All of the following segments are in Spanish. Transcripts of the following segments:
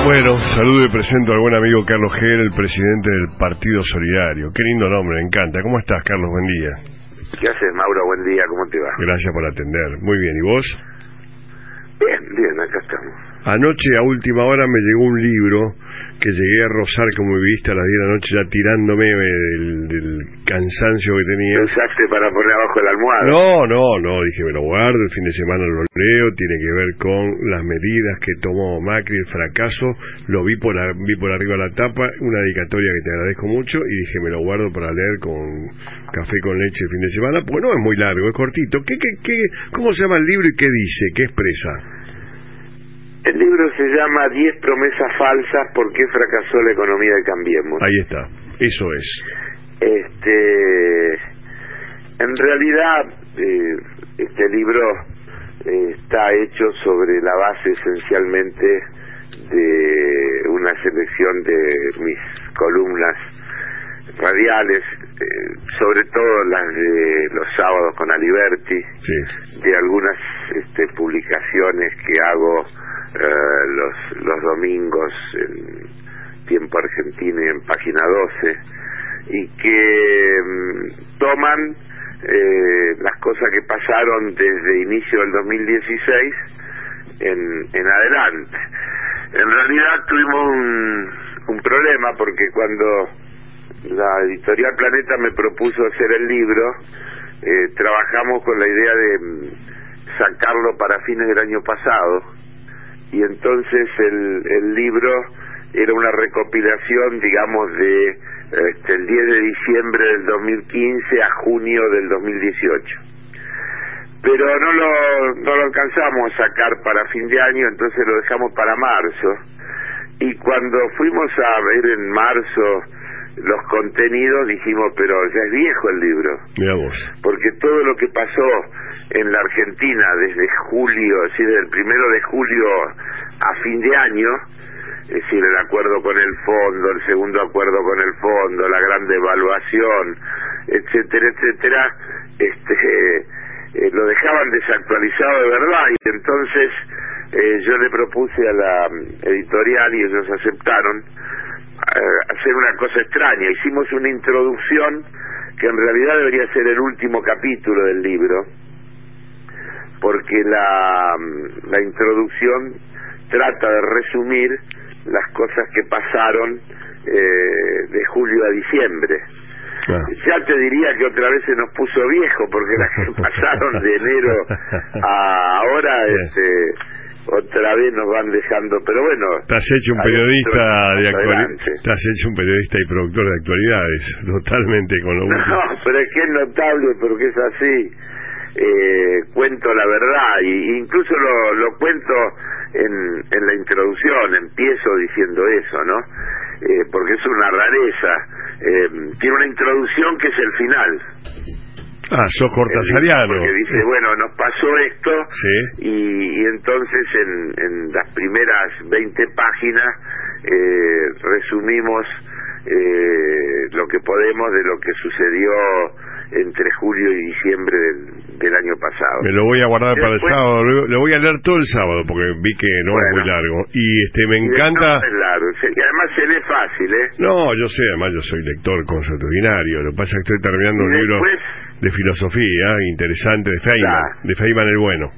Bueno, saludo y presento al buen amigo Carlos Gel, el presidente del Partido Solidario. Qué lindo nombre, me encanta. ¿Cómo estás, Carlos? Buen día. ¿Qué haces, Mauro? Buen día, ¿cómo te va? Gracias por atender. Muy bien, ¿y vos? Bien, acá estamos. Anoche, a última hora, me llegó un libro que llegué a rozar, como viste, a las 10 de la noche, ya tirándome del cansancio que tenía. ¿Lo usaste para poner abajo la almohada? No, dije, me lo guardo, el fin de semana lo leo, tiene que ver con las medidas que tomó Macri, el fracaso, lo vi por arriba la tapa, una dedicatoria que te agradezco mucho, y dije, me lo guardo para leer con café con leche el fin de semana, porque no es muy largo, es cortito. ¿Cómo se llama el libro y qué dice, qué expresa? El libro se llama 10 promesas falsas, ¿por qué fracasó la economía de Cambiemos? Ahí está, eso es. En realidad, este libro está hecho sobre la base esencialmente de una selección de mis columnas radiales, sobre todo las de los sábados con Aliberti, sí, de algunas publicaciones que hago los domingos en Tiempo Argentino y en Página 12, y que toman las cosas que pasaron desde inicio del 2016 en adelante. En realidad tuvimos un problema, porque cuando la editorial Planeta me propuso hacer el libro, trabajamos con la idea de sacarlo para fines del año pasado, y entonces el libro era una recopilación, digamos, de el 10 de diciembre del 2015 a junio del 2018. Pero no lo alcanzamos a sacar para fin de año, entonces lo dejamos para marzo. Y cuando fuimos a ver en marzo los contenidos, dijimos, pero ya es viejo el libro. Mira vos. Porque todo lo que pasó en la Argentina desde julio, es decir, del 1 de julio a fin de año, es decir, el acuerdo con el fondo, el segundo acuerdo con el fondo, la gran devaluación, etcétera, lo dejaban desactualizado de verdad, y entonces yo le propuse a la editorial, y ellos aceptaron, hacer una cosa extraña. Hicimos una introducción que en realidad debería ser el último capítulo del libro, porque la introducción trata de resumir las cosas que pasaron de julio a diciembre. Ya te diría que otra vez se nos puso viejo, porque las que pasaron de enero a ahora otra vez nos van dejando, pero bueno. Te has hecho un periodista de actualidades. Te has hecho un periodista y productor de actualidades, totalmente con lo último. No, pero es que es notable, porque es así. Cuento la verdad, y incluso lo cuento en la introducción, empiezo diciendo eso, ¿no? Porque es una rareza. Tiene una introducción que es el final. Ah, sos cortasariano. Porque dice, bueno, nos pasó esto, sí, y entonces en las primeras 20 páginas resumimos lo que podemos de lo que sucedió entre julio y diciembre del año pasado. Me lo voy a guardar para el sábado, lo voy a leer todo el sábado, porque vi que no es muy largo, y me encanta. No es largo, y además se lee fácil, No, yo sé, además yo soy lector consuetudinario, lo que pasa es que estoy terminando un libro de filosofía interesante, de Feynman, de Feynman el bueno.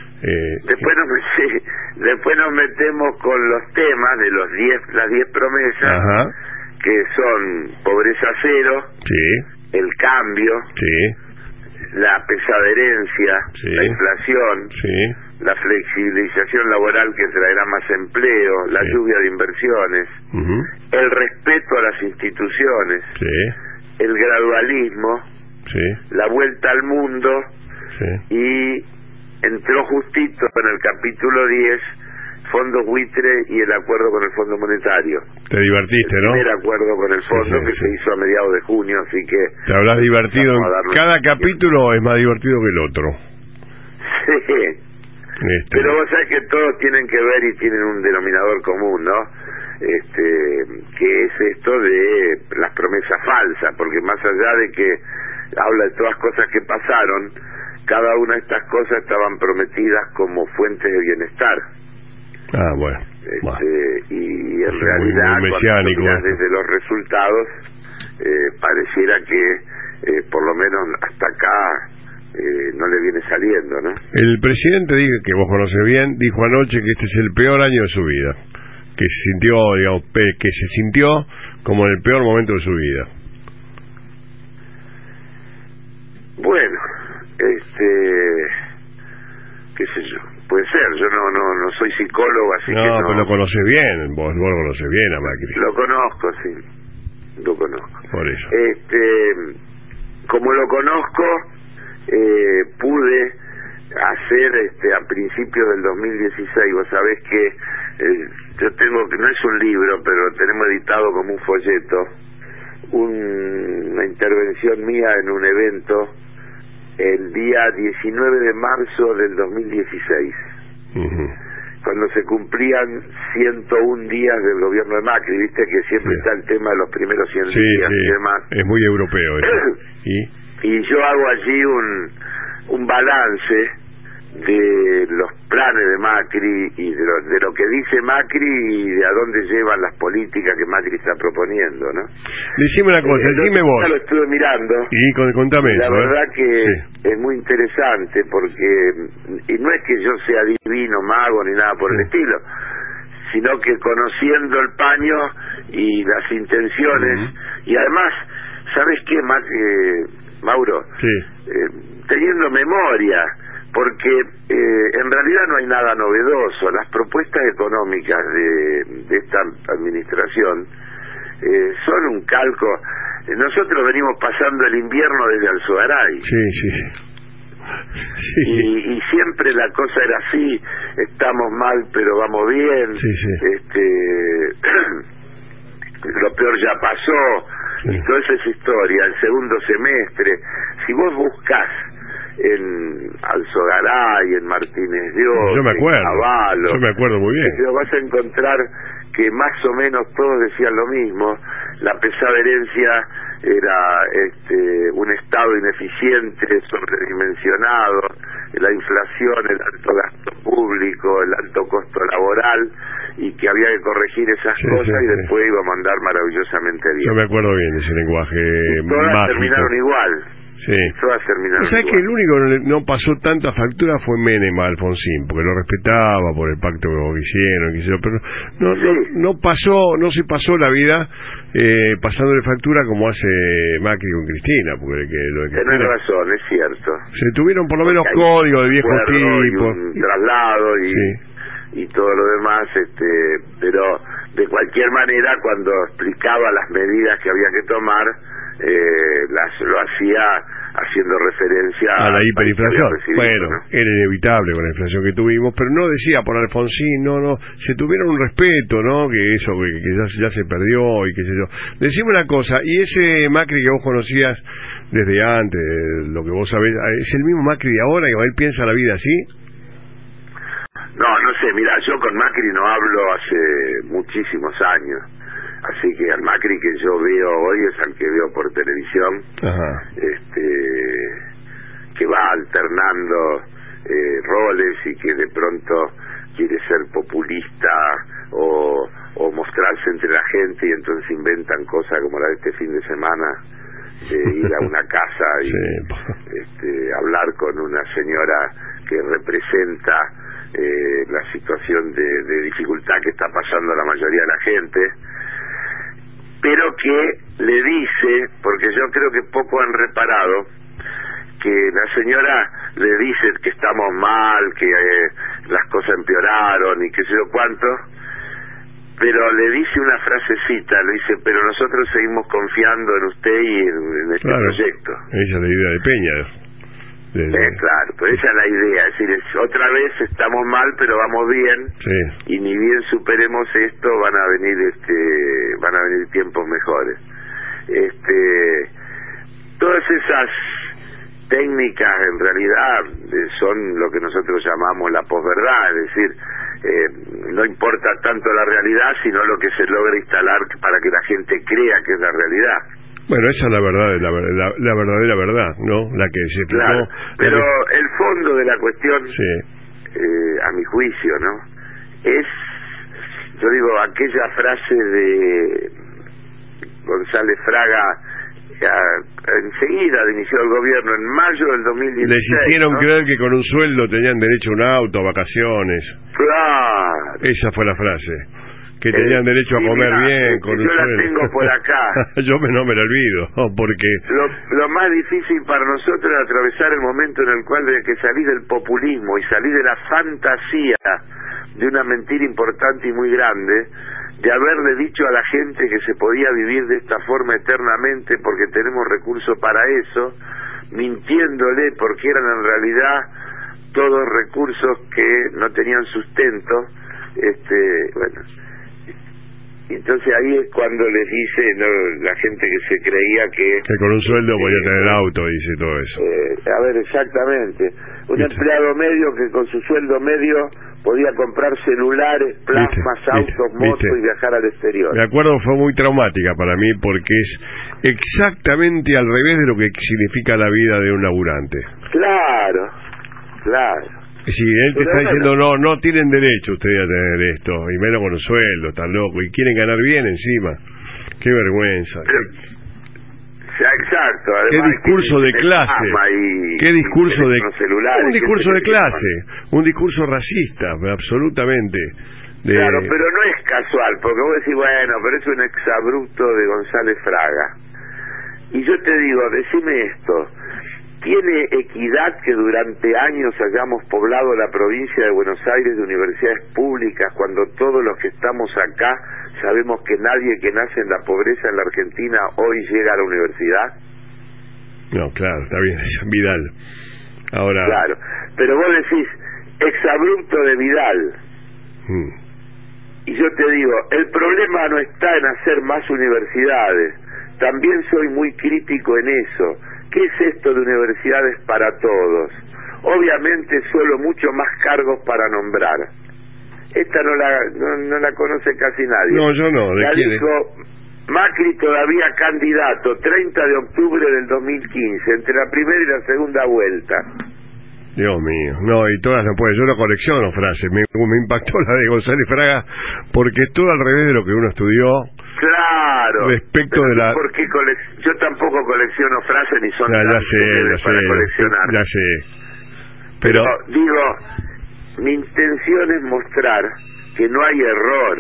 Después nos metemos con los temas de las 10 promesas. Ajá. Que son pobreza cero, sí, el cambio, sí, la pesada herencia, sí, la inflación, sí, la flexibilización laboral que traerá más empleo, la lluvia de inversiones, el respeto a las instituciones, sí, el gradualismo, sí, la vuelta al mundo, sí, y entró justito en el capítulo 10 fondos buitre y el acuerdo con el Fondo Monetario. Te divertiste, ¿no? El primer acuerdo con el fondo que se hizo a mediados de junio, así que... Te habrás divertido. Cada capítulo es más divertido que el otro. Sí. Pero vos sabés que todos tienen que ver y tienen un denominador común, ¿no? Que es esto de las promesas falsas, porque más allá de que habla de todas cosas que pasaron, cada una de estas cosas estaban prometidas como fuentes de bienestar. Ah, bueno. Y en realidad, cuando mirás desde los resultados, pareciera que por lo menos hasta acá no le viene saliendo, ¿no? El presidente, que vos conoces bien, dijo anoche que este es el peor año de su vida, que se sintió, digamos, como en el peor momento de su vida. Bueno, qué sé yo, puede ser. Yo no soy psicólogo, así que no. Pero lo conoces bien, vos lo conoces bien a Macri. Lo conozco, sí, lo conozco. Por eso. Como lo conozco, pude hacer a principios del 2016, vos sabés que yo tengo, no es un libro, pero tenemos editado como un folleto, una intervención mía en un evento el día 19 de marzo del 2016, cuando se cumplían 101 días del gobierno de Macri. Viste que siempre está el tema de los primeros 100 días y demás. Es muy europeo eso. Y yo hago allí un balance de los planes de Macri y de lo que dice Macri y de a dónde llevan las políticas que Macri está proponiendo, ¿no? Decime una cosa, decime vos. Lo estuve mirando. Y contame la eso. verdad que es muy interesante porque, y no es que yo sea divino, mago ni nada por el estilo, sino que conociendo el paño y las intenciones, y además, ¿sabes qué, Mauro? Teniendo memoria, porque en realidad no hay nada novedoso. Las propuestas económicas de esta administración son un calco. Nosotros venimos pasando el invierno desde Alzogaray. Y siempre la cosa era así: estamos mal pero vamos bien. Lo peor ya pasó. Y toda esa historia. El segundo semestre, si vos buscás en Alzogaray, en Martínez de Oz, en Cavallo, yo me acuerdo muy bien, lo vas a encontrar que más o menos todos decían lo mismo. La pesada herencia era un Estado ineficiente, sobredimensionado, la inflación, el alto gasto público, el alto costo laboral, y que había que corregir esas cosas y después íbamos a andar maravillosamente bien. Yo me acuerdo bien de ese lenguaje todas mágico. Terminaron igual. Todas terminaron ¿Sabes igual. que el único que no pasó tanta factura fue Menem a Alfonsín? Porque lo respetaba por el pacto que hicieron, pero no se pasó la vida pasándole factura como hace Macri con Cristina. Porque tenés razón, es cierto. Se tuvieron por lo menos código de viejo tipo. Un traslado y todo lo demás, pero de cualquier manera, cuando explicaba las medidas que había que tomar, lo hacía haciendo referencia a la hiperinflación. Bueno, ¿no? Era inevitable con la inflación que tuvimos, pero no decía por Alfonsín, se tuvieron un respeto, ¿no? Que eso que ya se perdió y qué sé yo. Decime una cosa, y ese Macri que vos conocías desde antes, lo que vos sabés, ¿es el mismo Macri de ahora, que él piensa la vida así? No sé, mira, yo con Macri no hablo hace muchísimos años, así que al Macri que yo veo hoy es al que veo por televisión, que va alternando roles y que de pronto quiere ser populista o mostrarse entre la gente, y entonces inventan cosas como la de este fin de semana, de ir a una casa y hablar con una señora que representa la situación de dificultad que está pasando a la mayoría de la gente, pero que le dice, porque yo creo que poco han reparado, que la señora le dice que estamos mal, que las cosas empeoraron y qué sé yo cuánto, pero le dice una frasecita, le dice: pero nosotros seguimos confiando en usted y en este proyecto. Esa es la idea de Peña. Claro, pero esa es la idea, es decir, otra vez estamos mal pero vamos bien, y ni bien superemos esto van a venir tiempos mejores. Todas esas técnicas en realidad son lo que nosotros llamamos la posverdad, es decir, no importa tanto la realidad sino lo que se logra instalar para que la gente crea que es la realidad. Bueno, esa es la verdad, la verdadera verdad, ¿no? La que se explicó. Claro, pero el fondo de la cuestión, a mi juicio, ¿no? Es yo digo, aquella frase de González Fraga, enseguida de inicio el gobierno, en mayo del 2016. Les hicieron, ¿no?, creer que con un sueldo tenían derecho a un auto, a vacaciones. Claro. Esa fue la frase. Que tenían derecho a comer bien con un sueldo. Yo sueldo. la tengo por acá. Yo no me la olvido, porque... Lo más difícil para nosotros es atravesar el momento en el cual de que salí del populismo y salí de la fantasía de una mentira importante y muy grande, de haberle dicho a la gente que se podía vivir de esta forma eternamente porque tenemos recursos para eso, mintiéndole porque eran en realidad todos recursos que no tenían sustento. Bueno, entonces ahí es cuando les dice, ¿no?, la gente que se creía que con un sueldo podía tener auto, dice todo eso. A ver, exactamente, un empleado medio que con su sueldo medio podía comprar celulares, plasmas, autos, motos y viajar al exterior. Me acuerdo, fue muy traumática para mí porque es exactamente al revés de lo que significa la vida de un laburante. Claro. Sí, él te está diciendo, no tienen derecho ustedes a tener esto, y menos con un sueldo, tan loco, y quieren ganar bien encima. Qué vergüenza. Exacto. Además, qué discurso de clase. Qué discurso de celulares, un discurso de clase, un discurso racista, absolutamente. Claro, pero no es casual, porque vos decís, bueno, pero es un exabrupto de González Fraga. Y yo te digo, decime esto. ¿Tiene equidad que durante años hayamos poblado la provincia de Buenos Aires de universidades públicas cuando todos los que estamos acá sabemos que nadie que nace en la pobreza en la Argentina hoy llega a la universidad? No, claro, está bien, es Vidal. Ahora... Claro, pero vos decís, exabrupto de Vidal. Y yo te digo, el problema no está en hacer más universidades. También soy muy crítico en eso. ¿Qué es esto de universidades para todos? Obviamente solo mucho más cargos para nombrar. Esta no la conoce casi nadie. No, yo no. La dijo Macri, todavía candidato, 30 de octubre del 2015, entre la primera y la segunda vuelta. Dios mío, no, y todas no pueden. Yo no colecciono frases, me impactó la de González Fraga, porque es todo al revés de lo que uno estudió. Claro. Respecto de la... Porque yo tampoco colecciono frases ni son ya sé, para coleccionar. Ya sé. Pero digo, mi intención es mostrar que no hay error.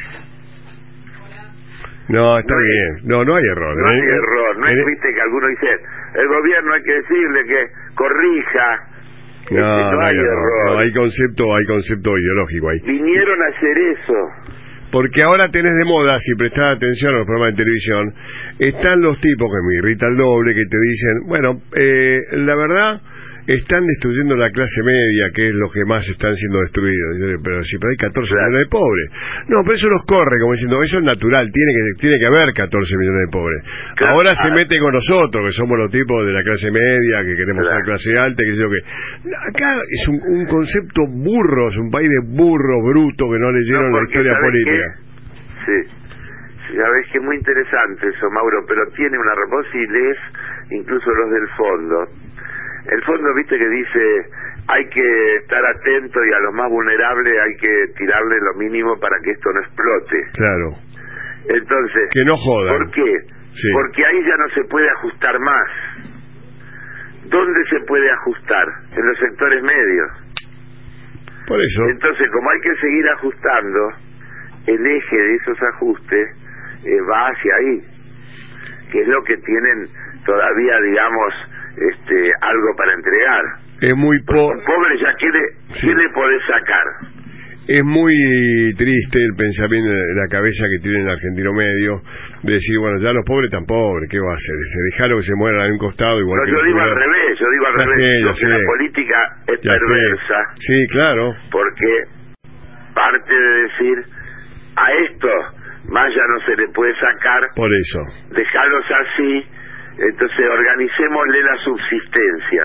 No, está bien. No hay error. No hay error. No es, viste, que algunos dicen, el gobierno hay que decirle que corrija. No hay error. No, hay concepto ideológico ahí. Vinieron a hacer eso. Porque ahora tenés de moda, si prestás atención a los programas de televisión, están los tipos que me irrita el doble, que te dicen, bueno, la verdad, están destruyendo la clase media, que es lo que más están siendo destruidos. Pero si hay 14 millones de pobres. No, pero eso los corre, como diciendo, eso es natural, tiene que haber 14 millones de pobres. Claro. Ahora se mete con nosotros, que somos los tipos de la clase media, que queremos ser clase alta, que sé yo que. Acá es un concepto burro, es un país de burro bruto que no leyeron la historia política. Sí, sabés que es muy interesante eso, Mauro, pero tiene una voz y lees incluso los del fondo. El fondo, viste, que dice, hay que estar atento y a los más vulnerables hay que tirarle lo mínimo para que esto no explote. Claro. Entonces, que no jodan. ¿Por qué? Sí. Porque ahí ya no se puede ajustar más. ¿Dónde se puede ajustar? En los sectores medios. Por eso. Entonces, como hay que seguir ajustando, el eje de esos ajustes va hacia ahí, que es lo que tienen todavía, digamos, algo para entregar. Es muy pobre ya ¿qué le podés sacar? Es muy triste el pensamiento de la cabeza que tiene el argentino medio de decir, bueno, ya los pobres tan pobres, ¿qué va a hacer? Dejarlo que se mueran a un costado igual. No, que yo digo al revés, la política es perversa. Sí, claro. Porque parte de decir, a esto más ya no se le puede sacar. Por eso. Dejarlos así. Entonces organicémosle la subsistencia.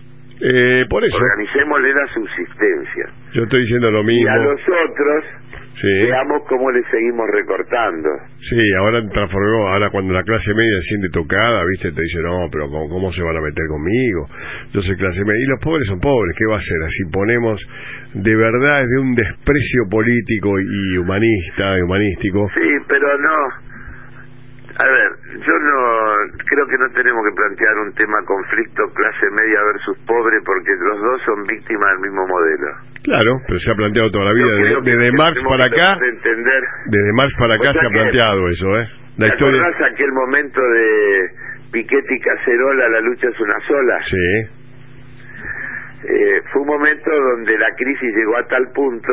Por eso. Organicémosle la subsistencia. Yo estoy diciendo lo mismo. Y a los otros Sí. Veamos cómo le seguimos recortando. Sí, ahora transformó, ahora cuando la clase media se siente tocada, viste, te dice, no, pero ¿cómo se van a meter conmigo? Yo soy clase media, y los pobres son pobres, ¿qué va a hacer? Así ponemos, de verdad, es de un desprecio político y humanista, y humanístico. Sí, pero no. A ver, yo no creo que no tenemos que plantear un tema conflicto clase media versus pobre, porque los dos son víctimas del mismo modelo. Claro, pero se ha planteado toda la vida, desde Marx para acá, desde Marx para acá se ha planteado eso, La historia. ¿Te acordás aquel momento de Piketty y Cacerola, la lucha es una sola? Sí. Fue un momento donde la crisis llegó a tal punto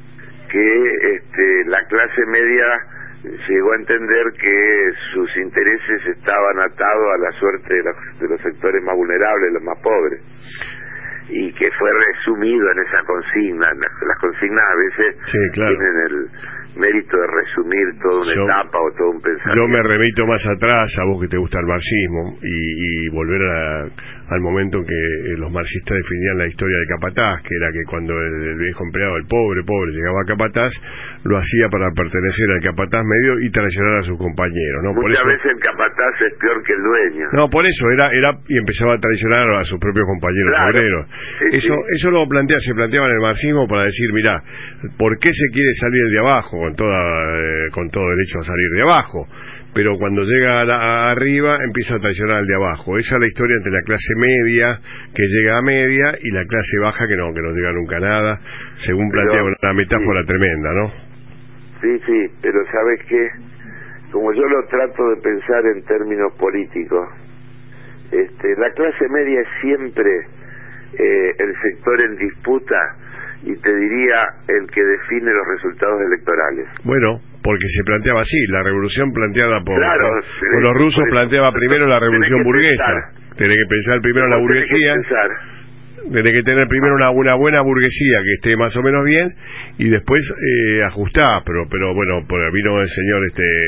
que la clase media llegó a entender que sus intereses estaban atados a la suerte de los sectores más vulnerables, los más pobres, y que fue resumido en esa consigna. Las consignas a veces tienen el mérito de resumir toda una etapa o todo un pensamiento. Yo me remito más atrás, a vos que te gusta el marxismo, y volver al momento en que los marxistas definían la historia de Capataz, que era que cuando el viejo empleado, el pobre, llegaba a Capataz, lo hacía para pertenecer al Capataz medio y traicionar a sus compañeros, ¿no? Muchas veces el Capataz es peor que el dueño. No, por eso, era y empezaba a traicionar a sus propios compañeros obreros. Eso lo se planteaba en el marxismo para decir, mirá, ¿por qué se quiere salir de abajo? Con todo derecho a salir de abajo, pero cuando llega arriba empieza a traicionar al de abajo. Esa es la historia entre la clase media que llega a media y la clase baja que no llega nunca a nada, según plantea una metáfora tremenda, ¿no? Sí, pero ¿sabes qué? Como yo lo trato de pensar en términos políticos, la clase media es siempre el sector en disputa, y te diría el que define los resultados electorales. Bueno, porque se planteaba así, la revolución planteada por los rusos por eso, planteaba primero la revolución burguesa. Tenés que pensar primero en la burguesía. Tenés que tener primero una buena burguesía que esté más o menos bien y después ajustar, pero bueno, vino el señor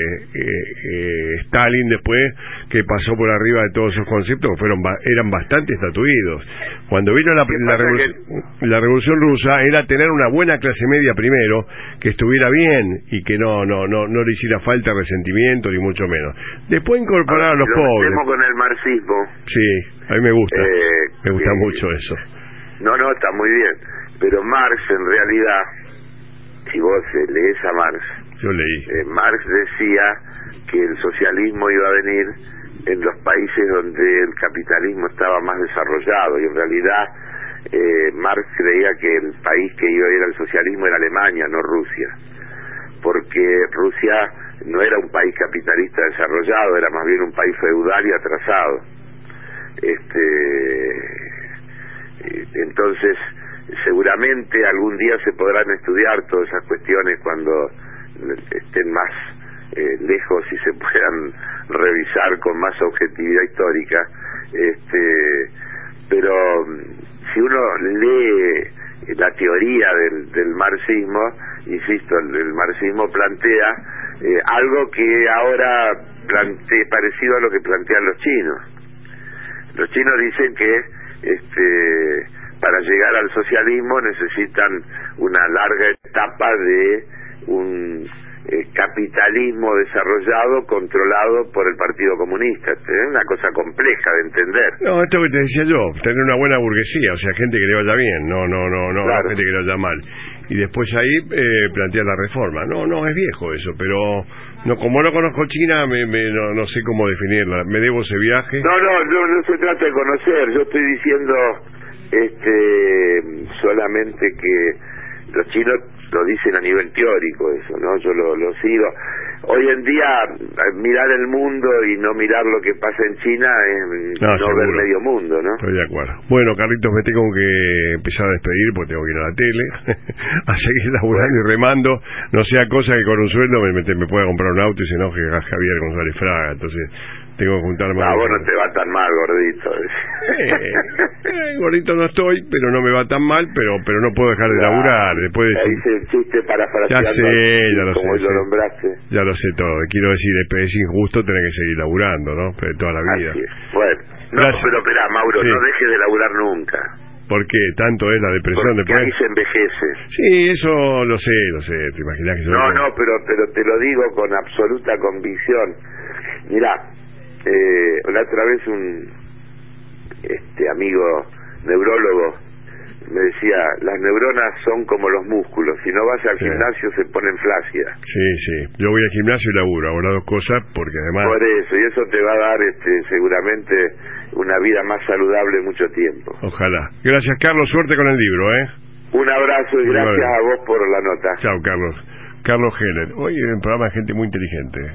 Stalin después, que pasó por arriba de todos esos conceptos que eran bastante estatuidos. Cuando vino la revolución rusa era tener una buena clase media primero, que estuviera bien y que no le hiciera falta resentimiento ni mucho menos. Después incorporar a los pobres. Con el marxismo. Sí, a mí me gusta mucho eso. No, está muy bien, pero Marx en realidad, si vos lees a Marx, yo leí. Marx decía que el socialismo iba a venir en los países donde el capitalismo estaba más desarrollado, y en realidad Marx creía que el país que iba a ir al socialismo era Alemania, no Rusia, porque Rusia no era un país capitalista desarrollado, era más bien un país feudal y atrasado. Entonces, seguramente algún día se podrán estudiar todas esas cuestiones cuando estén más lejos y se puedan revisar con más objetividad histórica. Pero si uno lee la teoría del marxismo, insisto, el marxismo plantea algo que ahora parecido a lo que plantean los chinos. Los chinos dicen que para llegar al socialismo necesitan una larga etapa de un capitalismo desarrollado controlado por el Partido Comunista. Es una cosa compleja de entender. No, esto que te decía yo, tener una buena burguesía, o sea, gente que le vaya bien, no gente que le vaya mal. Y después ahí plantear la reforma. No, es viejo eso, pero como no conozco China, no sé cómo definirla. Me debo ese viaje. No se trata de conocer. Yo estoy diciendo solamente que los chinos lo dicen a nivel teórico eso, ¿no? Yo lo sigo. Hoy en día, mirar el mundo y no mirar lo que pasa en China es no ver medio mundo, ¿no? Estoy de acuerdo. Bueno, Carlitos, me tengo que empezar a despedir porque tengo que ir a la tele a seguir laburando y remando. No sea cosa que con un sueldo me pueda comprar un auto y se enoje Javier González Fraga. Entonces tengo que juntar más. Vos no te va tan mal, gordito. Gordito no estoy, pero no me va tan mal, pero no puedo dejar de laburar. Después de hice el chiste para ya lo como sé, lo nombraste. Ya lo sé todo. Quiero decir, es injusto tener que seguir laburando, ¿no? Pero toda la vida. Bueno, pero esperá, Mauro, no dejes de laburar nunca. ¿Por qué? ¿Tanto es la depresión porque después? ahí se envejece. Sí, eso lo sé, te imaginas que yo... No, pero te lo digo con absoluta convicción. Mirá, la otra vez un amigo neurólogo me decía, las neuronas son como los músculos, si no vas al gimnasio se ponen flácidas. Sí, yo voy al gimnasio y laburo, hago las dos cosas porque además... Por eso, y eso te va a dar seguramente una vida más saludable mucho tiempo. Ojalá. Gracias, Carlos, suerte con el libro, Un abrazo y gracias a vos por la nota. Chao, Carlos. Carlos Heller. Hoy en el programa de gente muy inteligente.